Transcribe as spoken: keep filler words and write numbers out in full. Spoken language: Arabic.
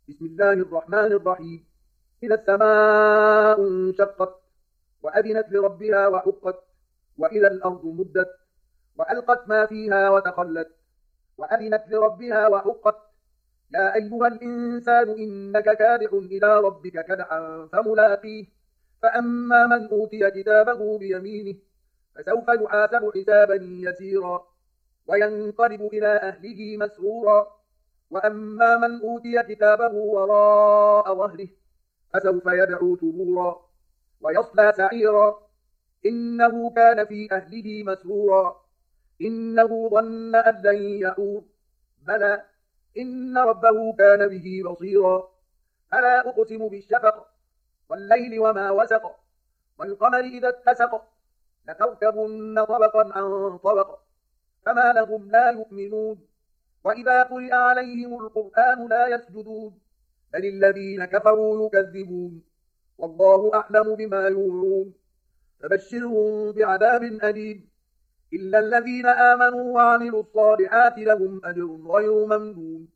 بسم الله الرحمن الرحيم. إذا السماء انشقت وأذنت لربها وحقت، وإذا الأرض مدت وألقت ما فيها وتخلت، وأذنت لربها وحقت. يا أيها الإنسان إنك كادح إلى ربك كدحا فملاقيه. فأما من أوتي كتابه بيمينه فسوف يحاسب حسابا يسيرا وينقلب إلى أهله مسرورا. وأما من أوتي كتابه وراء ظهره فسوف يدعو ثبورا ويصلى سعيرا إنه كان في أهله مسرورا. إنه ظن أن لن يحور، بلى إن ربه كان به بصيرا. فلا أقسم بالشفق والليل وما وسق، والقمر إذا اتسق، لتركبن طبقا عن طبق، فما لهم لا يؤمنون. وإذا قرئ عليهم القرآن لا يسجدون، بل الذين كفروا يكذبون. والله أعلم بما يوعون، فبشرهم بعذاب أليم. إلا الذين آمنوا وعملوا الصالحات لهم أجر غير ممنون.